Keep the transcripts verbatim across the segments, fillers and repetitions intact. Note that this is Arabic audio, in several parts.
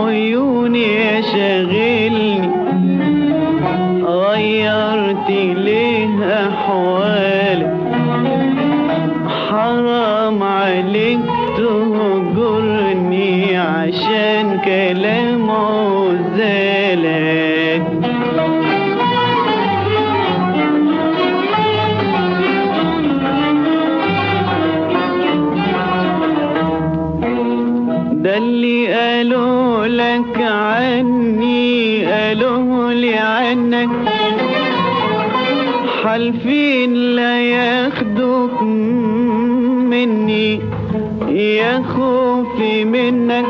عيوني يا شاغلني، غيرت ليه أحوالك، حرام عليك تهجرني عشان كلام عزالك. ده اللي قالوا لك عني قالوا لي عنك، حالفين لا ياخدوك مني يا خوفي منك.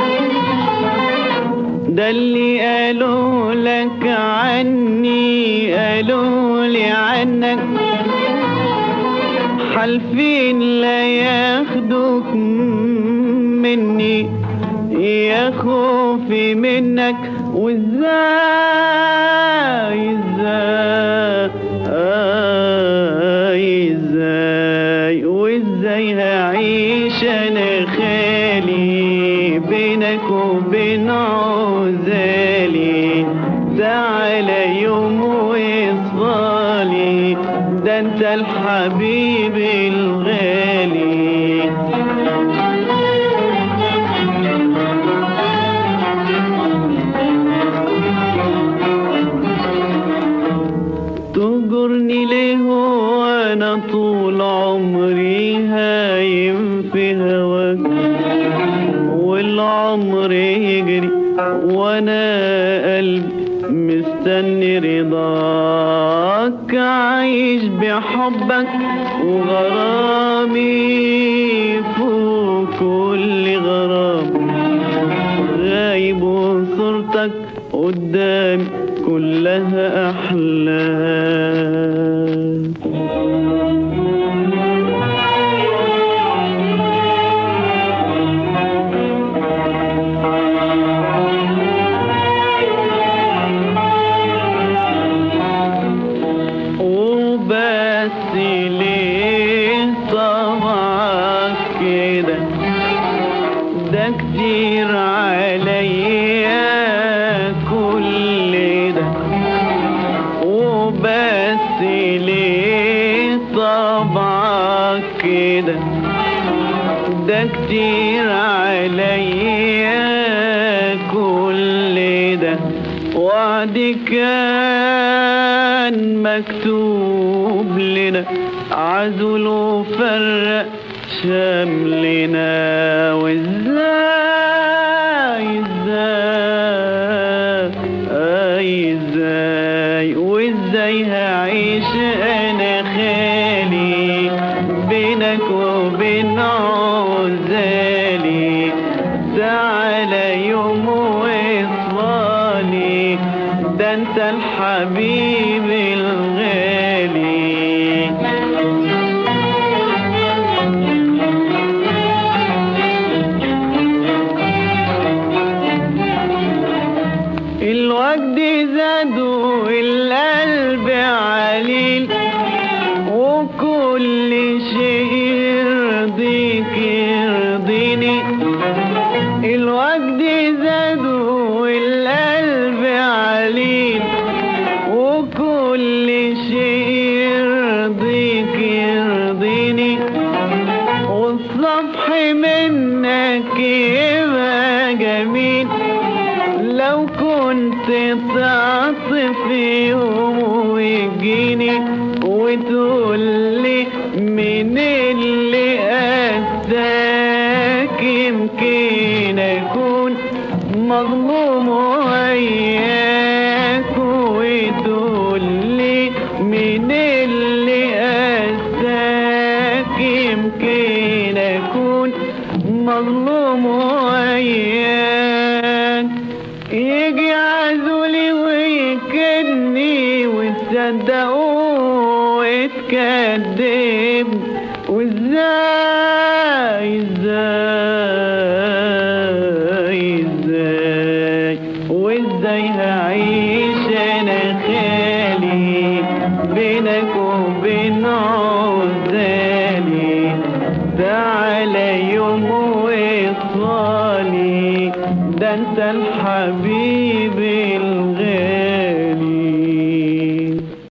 ده اللي قالوا لك عني قالوا لي عنك، حالفين لا ياخدوك مني يا خوفي منك. وازاي ازاي ازاي وازاي هعيش انا خالي بينك وبين عزالي؟ تعالى يوم وصالي، ده انت الحبيب الغالي. تهجرني ليه وانا طول عمري هايم في هواك، والعمر يجري وانا قلبي مستني رضاك، عايش بحبك وغرامي فوق كل غرام، غايب وصورتك قدامي كلها أحلام. وبس ليه طبعك كده؟ ده كتير عليا كل ده. وبس ليه طبعك كده؟ ده كتير عليا كل ده. وعدي كان مكتوب لنا، عزل وفرق شملنا. وازاي ازاي ازاي وازاي هعيش انا خالي بينك وبين عزالي؟ تعالى يوم وصالي، ده انت الحبيب الغالي. الوجد زاد والقلب عليل، وكل شيء يرضيك يرضيني. الوجد زاد والقلب عليل، وكل شيء يرضيك يرضيني. والصبح منك يبقى جميل لو كنت تعطف يوم ويجيني وتقولي من اللي أذاك. يمكن أكون مظلوم وياك وتقولي من اللي أذاك. يمكن أكون مظلوم وياك، يجي عزولي ويكدني وتصدقوا وتكذب. وازاي ازاي